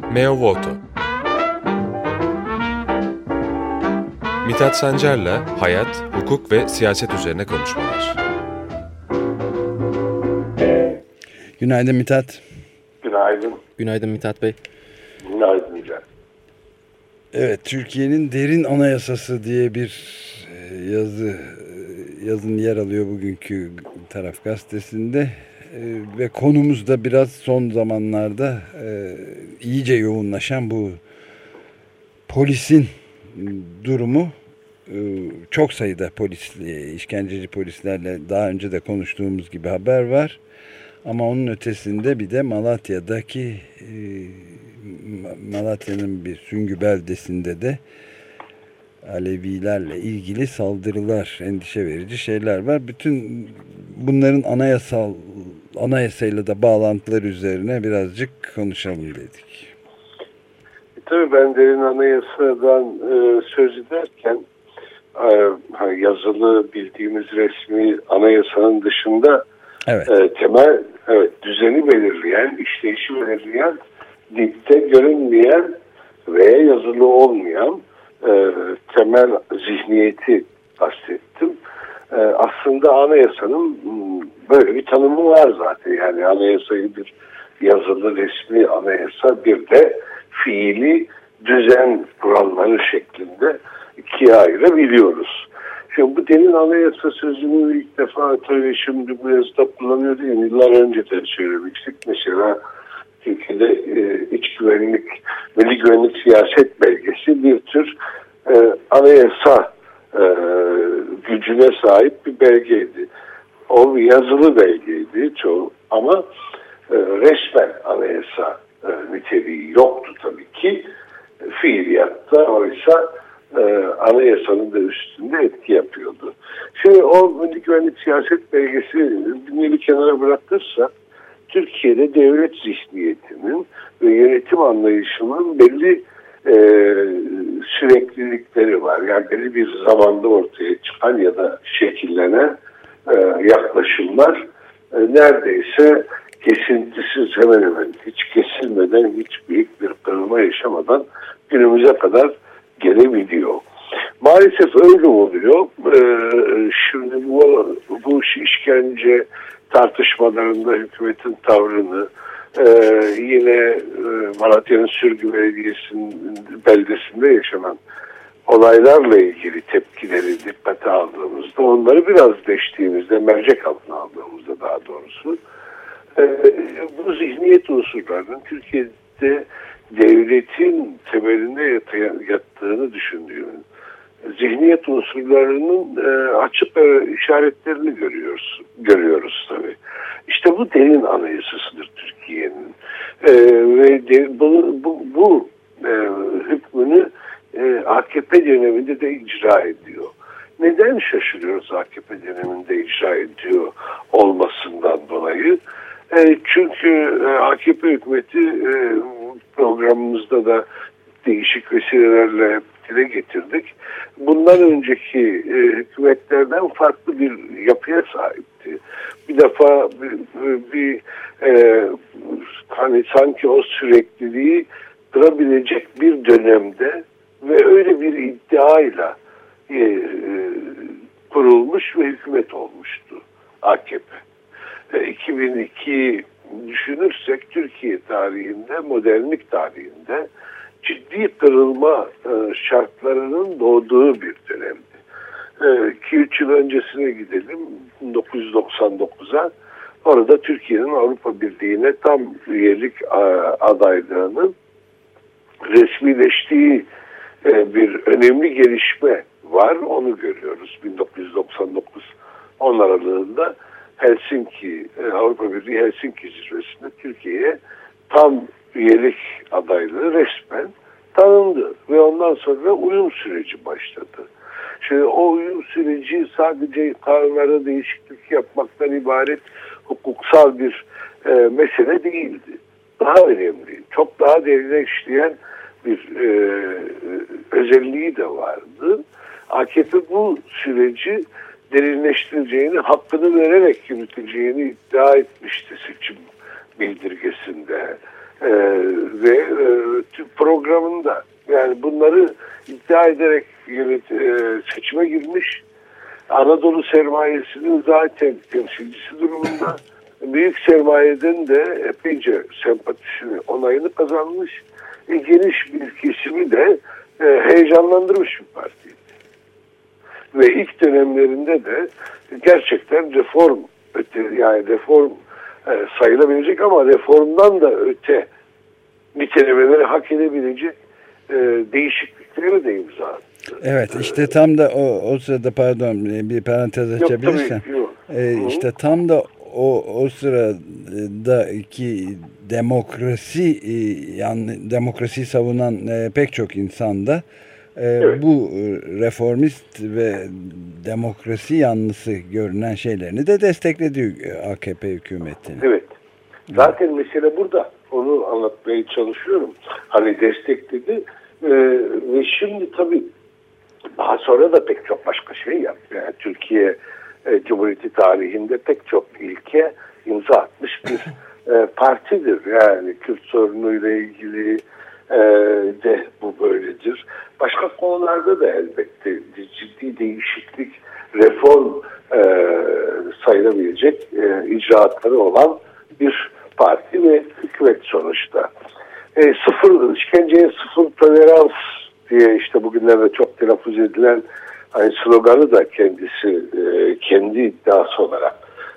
Meo Voto. Mithat Sancar'la hayat, hukuk ve siyaset üzerine konuşmalar. Günaydın Mithat. Günaydın. Günaydın Mithat Bey. Günaydın Mithat. Evet, Türkiye'nin derin anayasası diye bir yazın yer alıyor bugünkü Taraf Gazetesi'nde. Ve konumuz da biraz son zamanlarda iyice yoğunlaşan bu polisin durumu. Çok sayıda işkenceci polislerle daha önce de konuştuğumuz gibi haber var. Ama onun ötesinde bir de Malatya'nın bir Süngü beldesinde de Alevilerle ilgili saldırılar, endişe verici şeyler var. Bütün bunların anayasayla da bağlantıları üzerine birazcık konuşalım dedik. Tabii ben derin anayasadan söz ederken yazılı bildiğimiz resmi anayasanın dışında temel düzeni belirleyen, işleyişi belirleyen, dipte görünmeyen veya yazılı olmayan temel zihniyeti kastettim. Aslında anayasanın böyle bir tanımı var zaten. Yani anayasayı bir yazılı resmi anayasa, bir de fiili düzen kuralları şeklinde ikiye ayırabiliyoruz. Şimdi bu derin anayasa sözünü ilk defa tabii şimdi bu yazıda kullanıyor değil mi? Yıllar önce de söylemiştik. Mesela Türkiye'de iç güvenlik, milli güvenlik siyaset belgesi bir tür anayasa gücüne sahip bir belgeydi. O bir yazılı belgeydi çoğu ama resmen anayasa niteliği yoktu tabii ki. Fiiliyatta oysa anayasanın da üstünde etki yapıyordu. Şimdi o milli güvenlik siyaset belgesi bir kenara bırakırsa Türkiye'de devlet zihniyetinin ve yönetim anlayışının belli süreklilikleri var. Yani belli bir zamanda ortaya çıkan ya da şekillenen yaklaşımlar neredeyse kesintisiz, hemen hemen hiç kesilmeden, hiç büyük bir kırılma yaşamadan günümüze kadar gelebiliyor. Maalesef öyle oluyor. Şimdi bu işkence tartışmalarında hükümetin tavrını, yine Malatya'nın Sürgü beldesinde yaşanan olaylarla ilgili tepkileri dikkate aldığımızda, onları biraz deştiğimizde, mercek altına aldığımızda daha doğrusu, bu zihniyet unsurlarının Türkiye'de devletin temelinde yattığını düşündüğümüz zihniyet unsurlarının açık işaretlerini görüyoruz tabii. İşte bu derin anayasasıdır Türkiye'nin. Ve bu hükmünü AKP döneminde de icra ediyor. Neden şaşırıyoruz AKP döneminde icra ediyor olmasından dolayı? Çünkü AKP hükümeti programımızda da değişik vesilelerle dile getirdik. Bundan önceki hükümetlerden farklı bir yapıya sahipti. Bir defa hani sanki o sürekliliği kırabilecek bir dönemde ve öyle bir iddiayla kurulmuş ve hükümet olmuştu AKP. 2002 düşünürsek Türkiye tarihinde, modernlik tarihinde ciddi kırılma şartlarının doğduğu bir dönemdi. 2-3 yıl öncesine gidelim, 1999'a. Orada Türkiye'nin Avrupa Birliği'ne tam üyelik adaylığının resmileştiği bir önemli gelişme var. Onu görüyoruz. 1999 10 aralığında Avrupa Birliği Helsinki zirvesinde Türkiye'ye tam üyelik adaylığı resmen tanındı ve ondan sonra uyum süreci başladı. Şimdi o uyum süreci sadece kanunlara değişiklik yapmaktan ibaret hukuksal bir mesele değildi. Daha önemli, çok daha derine işleyen bir özelliği de vardı. AKP bu süreci derinleştireceğini, hakkını vererek yürüteceğini iddia etmişti seçim bildirgesinde. ve programında. Yani bunları iddia ederek seçime girmiş. Anadolu sermayesinin zaten temsilcisi durumunda. Büyük sermayeden de epeyce sempatisini, onayını kazanmış. Geniş bir kesimi de heyecanlandırmış bir partiydi. Ve ilk dönemlerinde de gerçekten reform sayılabilecek ama reformdan da öte nitelemeleri hak edebilecek değişiklikleri de imza attı. Evet, işte tam da o sırada, pardon bir parantez açabilirsem. İşte tam da o sıradaki demokrasiyi savunan pek çok insan da evet, bu reformist ve demokrasi yanlısı görünen şeylerini de destekledi AKP hükümetini. Evet. Zaten mesele burada. Onu anlatmaya çalışıyorum. Hani destekledi ve şimdi tabii daha sonra da pek çok başka şey yaptı. Yani Türkiye Cumhuriyeti tarihinde pek çok ilke imza atmış bir partidir. Yani Kürt sorunuyla ilgili de bu böyledir. Başka konularda da elbette ciddi değişiklik, reform sayılabilecek icraatları olan bir parti ve hükümet sonuçta. İşkenceye sıfır tolerans diye işte bugünlerde çok telaffuz edilen sloganı da kendisi kendi iddiası olarak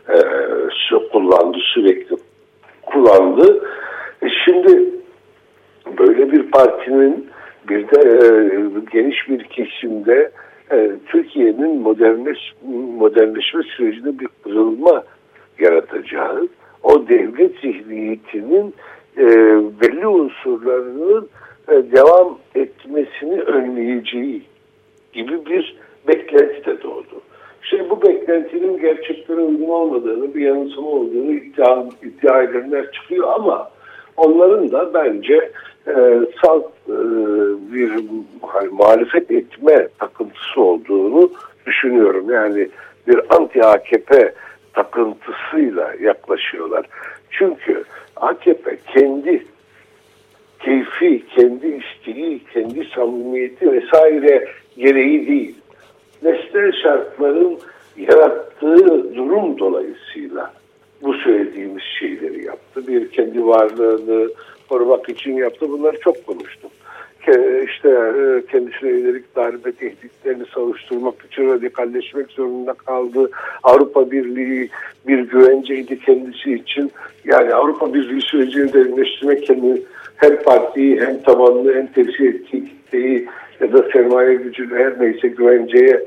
sürekli kullandı. Şimdi böyle bir partinin bir de geniş bir kesimde Türkiye'nin modernleşme sürecinde bir kırılma yaratacağı, o devlet zihniyetinin belli unsurlarının devam etmesini önleyeceği gibi bir beklenti de doğdu. İşte bu beklentinin gerçeklere uygun olmadığını, bir yanılsama olduğunu iddia edenler çıkıyor ama onların da bence salt bir muhalefet etme takıntısı olduğunu düşünüyorum. Yani bir anti-AKP takıntısıyla yaklaşıyorlar. Çünkü AKP kendi keyfi, kendi isteği, kendi samimiyeti vesaire gereği değil, nesnel şartların yarattığı durum dolayısıyla bu söylediğimiz şeyleri yaptı. Bir kendi varlığını korumak için yaptı. Bunları çok konuştum. İşte kendisine yönelik darbe tehditlerini savuşturmak için radikalleşmek zorunda kaldı. Avrupa Birliği bir güvenceydi kendisi için. Yani Avrupa Birliği sürecini derinleştirmek hem partiyi hem tabanını hem temsil ettiği kitleyi ya da sermaye gücünü her neyse güvence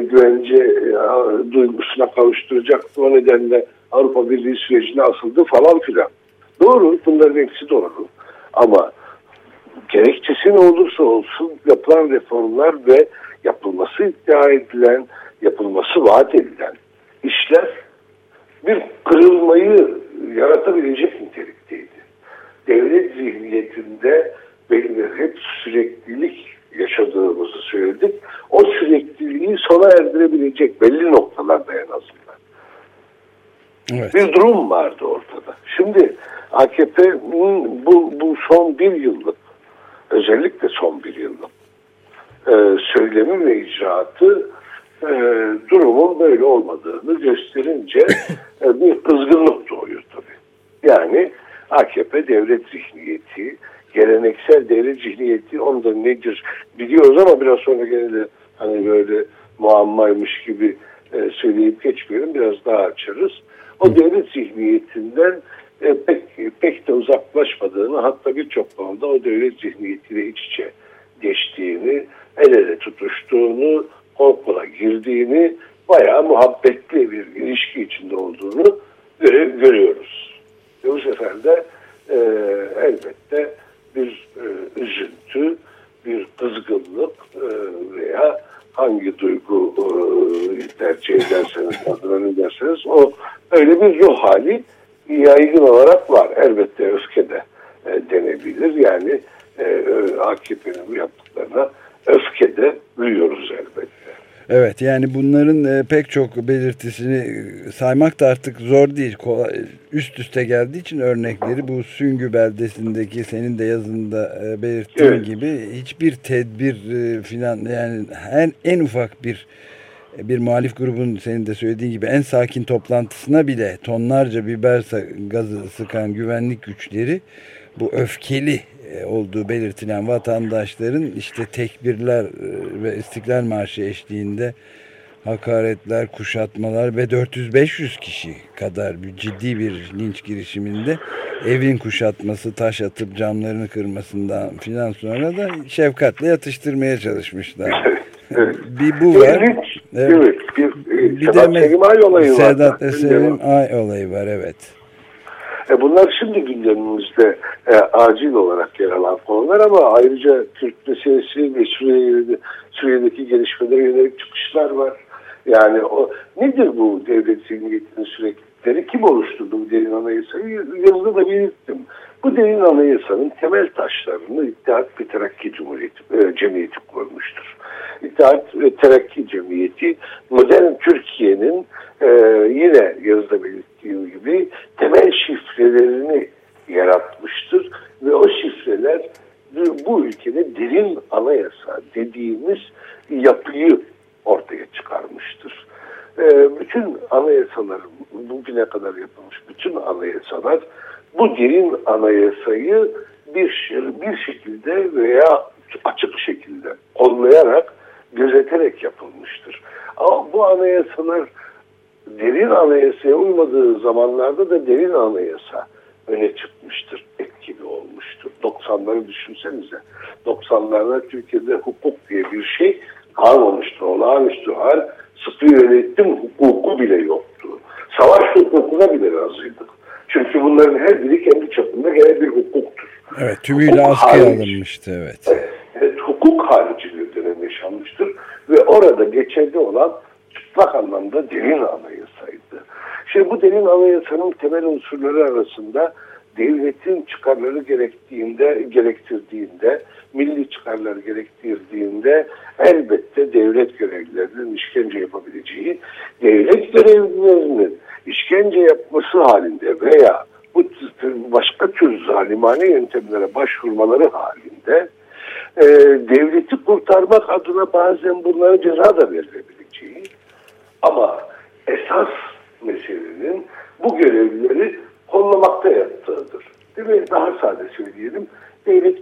duygusuna kavuşturacaktı. O nedenle Avrupa Birliği sürecine asıldı falan filan. Doğru, bunların hepsi doğru. Ama gerekçesi ne olursa olsun yapılan reformlar ve yapılması iddia edilen, yapılması vaat edilen işler bir kırılmayı yaratabilecek nitelikteydi. Devlet zihniyetinde hep süreklilik yaşadığımızı söyledik. O sürekliliği sona erdirebilecek belli noktalarda en azından. Evet. Bir durum vardı ortada. Şimdi AKP'nin bu son bir yıllık, özellikle son bir yıllık söylemi ve icraatı durumun böyle olmadığını gösterince bir kızgınlık doğuyor tabii. Yani AKP devlet zihniyeti, geleneksel devlet zihniyeti, onu da nedir biliyoruz ama biraz sonra gene de hani böyle muammaymış gibi söyleyip geçmeyelim, biraz daha açarız. O devlet zihniyetinden pek de uzaklaşmadığını, hatta birçok konuda o devlet zihniyetiyle iç içe geçtiğini, el ele tutuştuğunu, kol kola girdiğini, bayağı muhabbetli bir ilişki içinde olduğunu görüyoruz. Ve bu sefer de elbette bir üzüntü, bir kızgınlık veya hangi duygu tercih ederseniz, adına ederseniz o öyle bir ruh hali yaygın olarak var. Elbette öfke de denebilir. Yani AKP'nin bu yaptıklarına öfke de duyuyoruz elbette. Evet, Evet, yani bunların pek çok belirtisini saymak da artık zor değil. Üst üste geldiği için örnekleri, bu Süngü beldesindeki senin de yazında belirttiğin gibi hiçbir tedbir filan, yani en ufak bir muhalif grubun senin de söylediğin gibi en sakin toplantısına bile tonlarca biber gazı sıkan güvenlik güçleri, bu öfkeli olduğu belirtilen vatandaşların işte tekbirler ve İstiklal Marşı eşliğinde hakaretler, kuşatmalar ve 400-500 kişi kadar ciddi bir linç girişiminde evin kuşatması, taş atıp camlarını kırmasından filan sonra da şefkatle yatıştırmaya çalışmışlar. Evet. Bir bu var. Evet. Bir de Selim Ay olayı var. Sedat Selim Ay olayı var, evet. Bunlar şimdi gündemimizde acil olarak yer alan konular, ama ayrıca Kürt meselesi ve Suriye'deki gelişmelere yönelik çıkışlar var. Yani nedir bu devlet zihniyetinin süreklilikleri? Kim oluşturdu bu derin anayasayı? Yazıda da belirttim. Bu derin anayasanın temel taşlarını İttihat ve Terakki Cemiyeti koymuştur. İttihat ve Terakki Cemiyeti modern Türkiye'nin yine yazıda belirttiği gibi temel şifrelerini yaratmıştır ve o şifreler bu ülkede derin anayasa dediğimiz yapıyı ortaya çıkarmıştır. Bütün anayasalar, bugüne kadar yapılmış bütün anayasalar bu derin anayasayı bir şekilde veya açık şekilde kollayarak, gözeterek yapılmıştır. Ama bu anayasalar derin anayasaya uymadığı zamanlarda da derin anayasa öne çıkmıştır, etkili olmuştur. 90'ları düşünsenize. 90'larda Türkiye'de hukuk diye bir şey kalmamıştı. Olağanüstü hal, sıkı yönetim hukuku bile yoktu. Savaş hukukuna bile razıydık. Çünkü bunların her biri kendi çapında gene bir hukuktur. Evet, tümüyle askıya alınmıştı, evet. Evet, hukuk harici bir dönem yaşanmıştır ve orada geçerli olan çıplak anlamda derin anayasaydı. Şimdi bu derin anayasanın temel unsurları arasında devletin çıkarları gerektirdiğinde, milli çıkarlar gerektirdiğinde elbette devlet görevlilerinin işkence yapabileceği, devlet görevlilerinin işkence yapması halinde veya bu başka tür zalimane yöntemlere başvurmaları halinde devleti kurtarmak adına bazen bunlara ceza da verilebileceği, ama esas meselenin bu görevlileri kollamakta yattığıdır. Değil mi? Daha sade söyleyelim. Devlet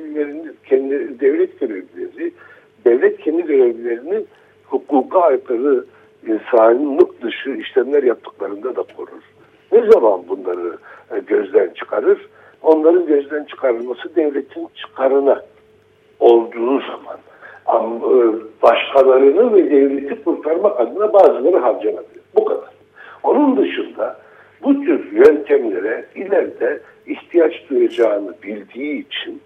kendi görevlilerini hukuka aykırı, insanlık dışı işlemler yaptıklarında da korur. Ne zaman bunları gözden çıkarır? Onların gözden çıkarılması devletin çıkarına olduğu zaman. Başkalarını ve devleti kurtarmak adına bazıları harcanabilir. Bu kadar. Onun dışında bu tür yöntemlere ileride ihtiyaç duyacağını bildiği için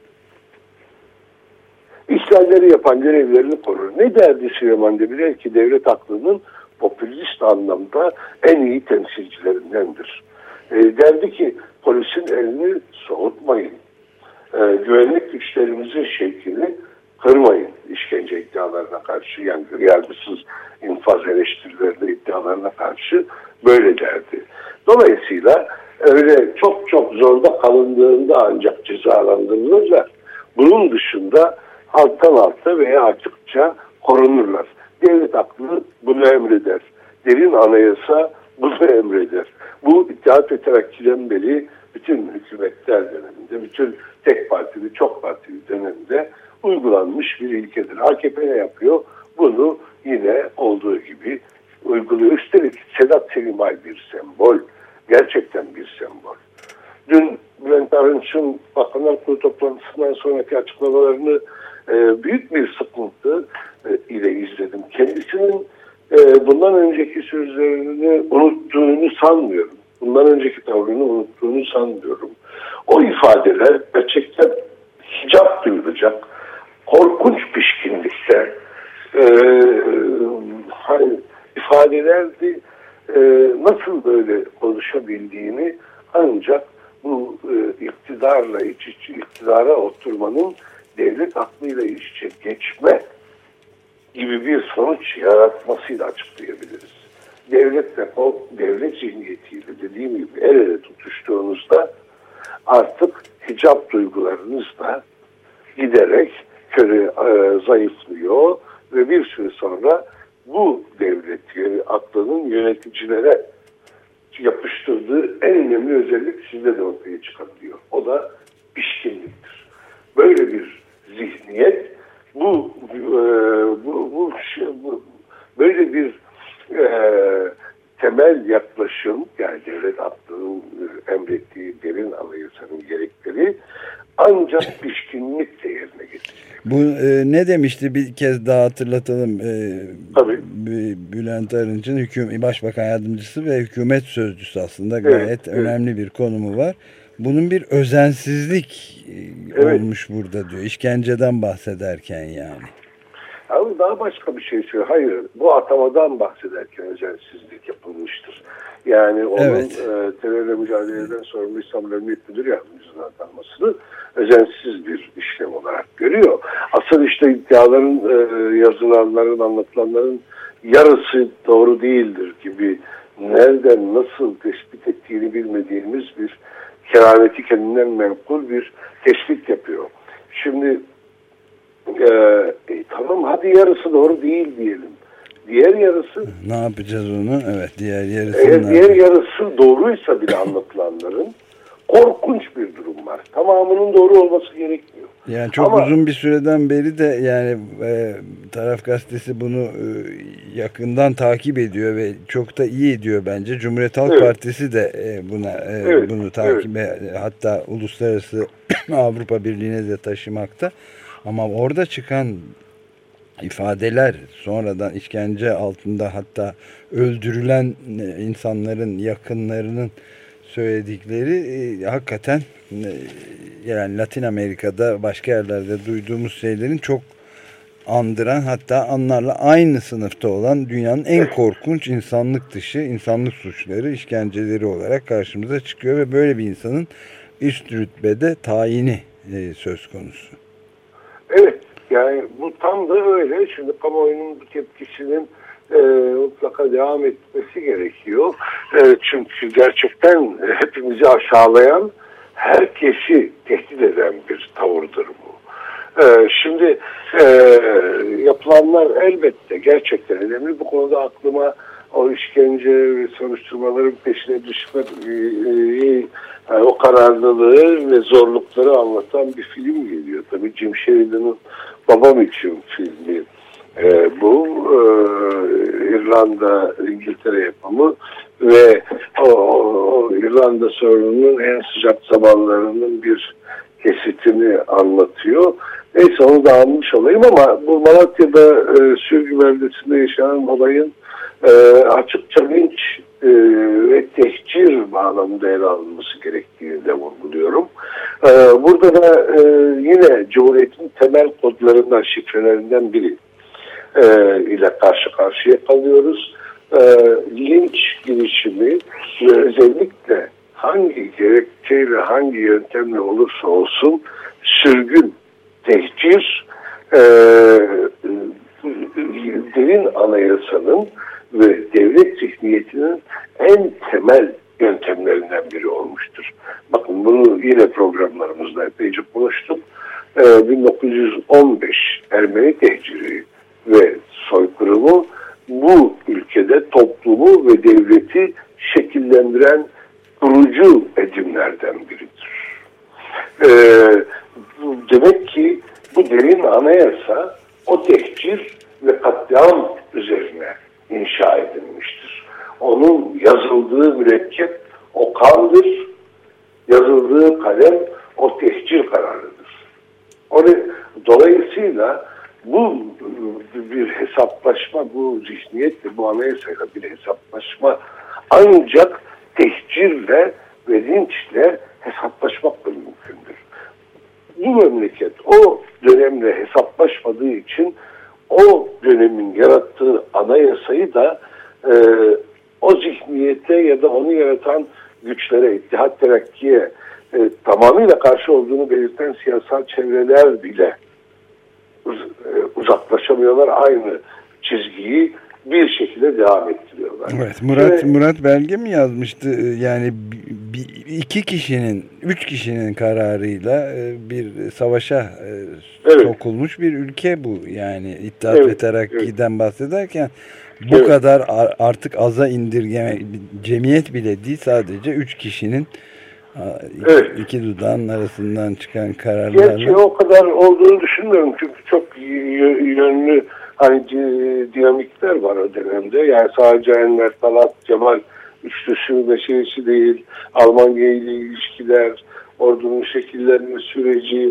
işgalleri yapan görevlerini korur. Ne derdi Süleyman Demirel ki devlet aklının popülist anlamda en iyi temsilcilerindendir. Derdi ki polisin elini soğutmayın. Güvenlik güçlerimizin şevkini kırmayın işkence iddialarına karşı, yani yargısız infaz eleştirilerine, iddialarına karşı böyle derdi. Dolayısıyla öyle çok çok zorda kalındığında ancak cezalandırılırlar. Bunun dışında alttan alta veya açıkça korunurlar. Devlet aklı bunu emreder. Derin anayasa bunu emreder. Bu İttihat ve Terakki'den beri bütün hükümetler döneminde, bütün tek partili, çok partili dönemde uygulanmış bir ilkedir. AKP ne yapıyor? Bunu yine olduğu gibi uyguluyor. Üstelik Sedat Selim Ay bir sembol. Gerçekten bir sembol. Dün Bülent Arınç'ın Bakanlar Kurulu toplantısından sonraki açıklamalarını büyük bir sıkıntı ile izledim. Kendisinin bundan önceki sözlerini unuttuğunu sanmıyorum. Bundan önceki tavrını unuttuğunu sanmıyorum. O ifadeler gerçekten hicap duyulacak, korkunç pişkinlikte ifadelerdi. Nasıl böyle konuşabildiğini ancak bu iktidara oturmanın devlet aklıyla iç içe geçme gibi bir sonuç yaratmasıyla açıklayabiliriz. Devlet zihniyetiyle dediğim gibi el ele tutuştuğunuzda artık hicap duygularınız da giderek zayıflıyor ve bir süre sonra bu devlet aklının yöneticilere yapıştırdığı en önemli özellik sizde de ortaya çıkabiliyor. O da pişkinliktir. Böyle bir zihniyet böyle bir temel yaklaşım, yani devlet aklının emrettiği derin anayasanın gerekleri ancak pişkinlikle yerine getirilir. Bu ne demişti, bir kez daha hatırlatalım. Tabii. Bülent Arınç'ın Başbakan Yardımcısı ve hükümet sözcüsü, aslında gayet önemli bir konumu var. Bunun bir özensizlik olmuş burada diyor. İşkenceden bahsederken yani. Ama daha başka bir şey söylüyor. Hayır, bu atamadan bahsederken özensizlik yapılmıştır. Yani onun terörle mücadeleden sorumlu İstanbul Emniyet Müdürü Yardımcısının atanmasını özensiz bir işlem olarak görüyor. Asıl işte iddiaların, yazılanların, anlatılanların yarısı doğru değildir gibi nereden nasıl tespit ettiğini bilmediğimiz bir kerameti kendinden menkul bir tespit yapıyor. Şimdi tamam, hadi yarısı doğru değil diyelim. Diğer yarısı... Ne yapacağız onu? Evet, diğer yarısı... Eğer diğer yarısı doğruysa bile anlatılanların korkunç bir durum var. Tamamının doğru olması gerekmiyor. Yani çok uzun bir süreden beri de yani Taraf Gazetesi bunu yakından takip ediyor ve çok da iyi ediyor bence. Cumhuriyet Halk Partisi de bunu takip hatta uluslararası Avrupa Birliği'ne de taşımakta. Ama orada çıkan ifadeler, sonradan işkence altında hatta öldürülen insanların yakınlarının söyledikleri hakikaten yani Latin Amerika'da başka yerlerde duyduğumuz şeylerin çok andıran, hatta onlarla aynı sınıfta olan dünyanın en korkunç insanlık dışı insanlık suçları, işkenceleri olarak karşımıza çıkıyor ve böyle bir insanın üst rütbede tayini söz konusu. Evet, yani bu tam da öyle. Şimdi kamuoyunun bu tepkisinin mutlaka devam etmesi gerekiyor. Çünkü gerçekten hepimizi aşağılayan, herkesi tehdit eden bir tavırdır bu. Şimdi yapılanlar elbette gerçekten önemli. Bu konuda aklıma o işkence ve soruşturmaların peşine düşme, o kararlılığı ve zorlukları anlatan bir film geliyor. Tabii Jim Sheridan'ın Babam için filmi. Bu İrlanda, İngiltere yapımı ve o İrlanda sorununun en sıcak zamanlarının bir kesitini anlatıyor. Neyse, onu da almış olayım ama bu Malatya'da Sürgü beldesinde yaşanan olayın açıkça linç ve tehcir bağlamında ele alınması gerektiğini de vurguluyorum. Burada da yine Cumhuriyet'in temel kodlarından, şifrelerinden biri ile karşı karşıya kalıyoruz. Linç girişimi ve özellikle hangi gerekçeyle, hangi yöntemle olursa olsun sürgün, tehcir derin anayasanın ve devlet zihniyetinin en temel yöntemlerinden biri olmuştur. Bakın, bunu yine programlarımızda epeyce konuştuk. 1915 Ermeni tehciri ve soykırımı bu ülkede toplumu ve devleti şekillendiren kurucu edimlerden biridir. Demek ki bu derin anayasa o tehcir ve katliam üzerine inşa edilmiştir. Onun yazıldığı mürekkep o kandır, yazıldığı kalem o tehcir kararıdır. Dolayısıyla bu bir hesaplaşma, bu zihniyetle, bu anayasayla bir hesaplaşma ancak tehcirle ve linçle hesaplaşmakla mümkündür. Bu memleket o dönemle hesaplaşmadığı için o dönemin yarattığı anayasayı da o zihniyete ya da onu yaratan güçlere, İttihat Terakki'ye tamamıyla karşı olduğunu belirten siyasal çevreler bile uzaklaşamıyorlar. Aynı çizgiyi bir şekilde devam ettiriyorlar. Evet, Murat Belge mi yazmıştı? Yani üç kişinin kararıyla bir savaşa sokulmuş bir ülke bu. Yani İttihat ve Terakki'den bahsederken bu kadar artık aza indirgeme, cemiyet bile değil, sadece 3 kişinin iki dudağın arasından çıkan kararlarla. Gerçi o kadar olduğunu düşünmüyorum, çünkü çok yönlü dinamikler var o dönemde. Yani sadece Enver, Talat, Cemal üçlüsü meselesi değil. Almanya ile ilişkiler, ordunun şekillenme süreci,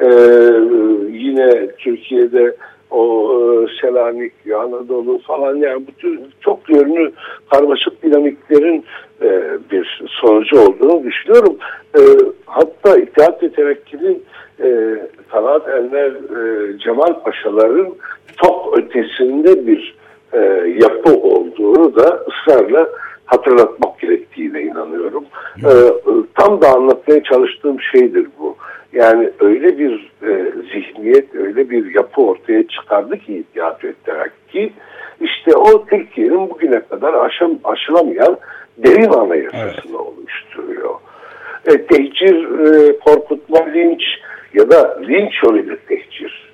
yine Türkiye'de o Selanik, Anadolu falan, yani bütün çok yönlü karmaşık dinamiklerin bir sonucu olduğunu düşünüyorum. Hatta İttihat ve Terakki'nin Talat, Enver, Cemal Paşaların çok ötesinde bir yapı olduğunu da ısrarla hatırlatmak gerektiğine inanıyorum. Tam da anlatmaya çalıştığım şeydir bu. Yani öyle bir zihniyet, öyle bir yapı ortaya çıkardı ki İttihat ve Terakki, işte o Türkiye'nin bugüne kadar aşılamayan derin anayasasını oluşturuyor. Tehcir, korkutma, linç ya da linç yoluyla tehcir,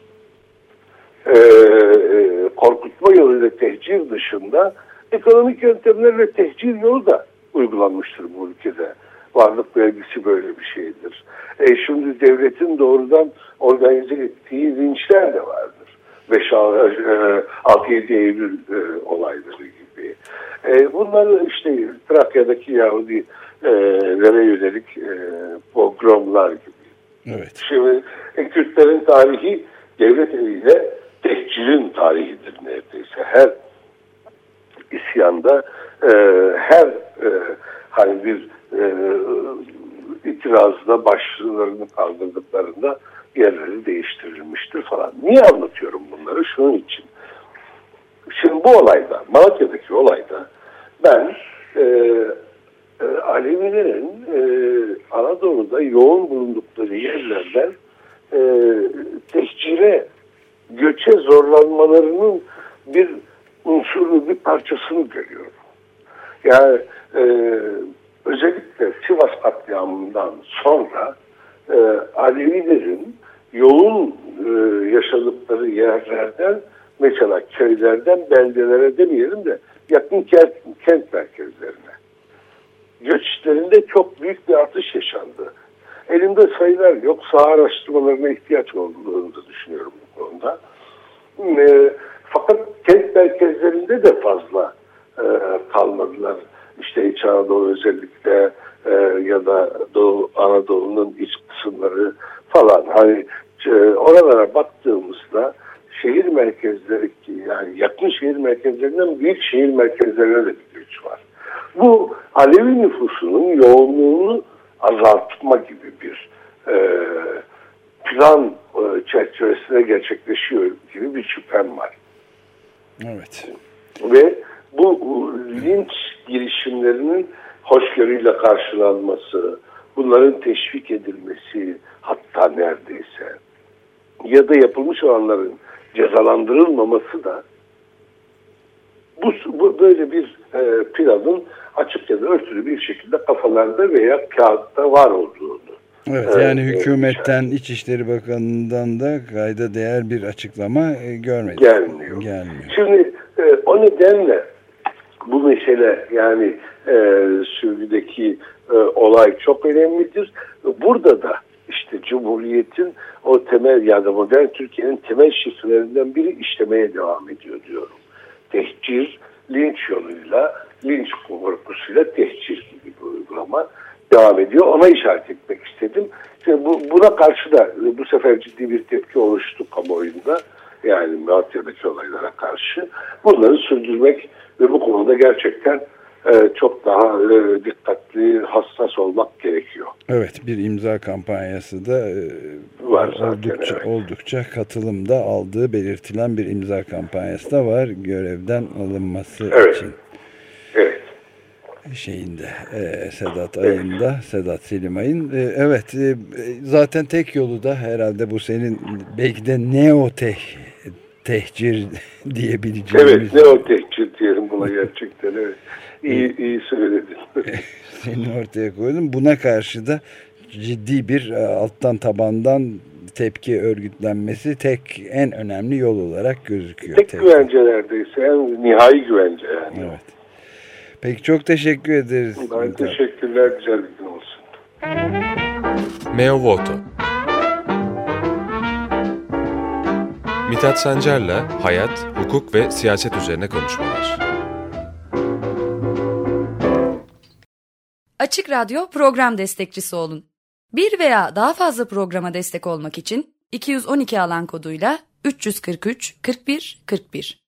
korkutma yoluyla tehcir dışında ekonomik yöntemlerle tehcir yolu da uygulanmıştır bu ülkede. Varlık vergisi böyle bir şeydir. Şimdi devletin doğrudan organize ettiği linçler de vardır. 6-7 Eylül olayları gibi. Bunlar işte Trakya'daki Yahudilere yönelik pogromlar gibi. Evet. Şimdi Kürtlerin tarihi devlet eliyle tehcirin tarihidir neredeyse. Her isyanda, her hani bir itirazda başlarını kaldırdıklarında yerleri değiştirilmiştir falan. Niye anlatıyorum bunları? Şunun için. Şimdi bu olayda, Malatya'daki olayda ben Alevilerin Anadolu'da yoğun bulundukları yerlerden tehcire, göçe zorlanmalarının bir unsurlu bir parçasını görüyorum. Yani özellikle Sivas katliamından sonra Alevilerin yoğun yaşadıkları yerlerden, mesela köylerden beldelere demeyelim de yakın kent merkezlerine göçlerinde çok büyük bir artış yaşandı. Elimde sayılar yok. Saha araştırmalarına ihtiyaç olduğunu da düşünüyorum bu konuda. Fakat kent merkezlerinde de fazla kalmadılar. İşte İç Anadolu özellikle ya da Doğu Anadolu'nun iç kısımları falan. Hani oralara baktığımızda şehir merkezleri, yani yakın şehir merkezlerinden büyük şehir merkezlerine de bir göç var. Bu Alevi nüfusunun yoğunluğunu azaltma gibi bir plan çerçevesinde gerçekleşiyor gibi bir şüphem var. Evet. Ve bu linç girişimlerinin hoşgörüyle karşılanması, bunların teşvik edilmesi, hatta neredeyse ya da yapılmış olanların cezalandırılmaması da bu böyle bir planın açık ya da örtülü bir şekilde kafalarda veya kağıtta var olduğunu. Evet, yani hükümetten, İçişleri Bakanı'ndan da kayda değer bir açıklama görmedik. Gelmiyor. Şimdi o nedenle bu mesele, yani sürgüdeki olay çok önemlidir. Burada da işte Cumhuriyet'in o temel, yani modern Türkiye'nin temel şifrelerinden biri işlemeye devam ediyor diyorum. Tehcir, linç yoluyla, linç korkusuyla tehcir gibi bir uygulama devam ediyor. Ona işaret etmek istedim. Şimdi buna karşı da bu sefer ciddi bir tepki oluştu kamuoyunda. Yani Malatya'daki olaylara karşı. Bunları sürdürmek ve bu konuda gerçekten çok daha dikkatli, hassas olmak gerekiyor. Evet, bir imza kampanyası da var oldukça katılımda aldığı belirtilen bir imza kampanyası da var görevden alınması için. Evet. şeyinde Sedat ayında, Sedat Selim ayın. Evet, zaten tek yolu da herhalde bu senin belki de tehcir diyebileceğimiz. Evet, neotehcir diyelim buna gerçekten. Evet. İyi söyledin. Seni ortaya koydum. Buna karşı da ciddi bir alttan tabandan tepki örgütlenmesi en önemli yol olarak gözüküyor. Tek güvence neredeyse. Yani nihai güvence yani. Evet. Peki çok teşekkür ederiz. Ben teşekkürler. Güzel bir gün olsun. Meo Voto. Mithat Sancar'la hayat, hukuk ve siyaset üzerine konuşmalar. Açık Radyo program destekçisi olun. Bir veya daha fazla programa destek olmak için 212 alan koduyla 343 41 41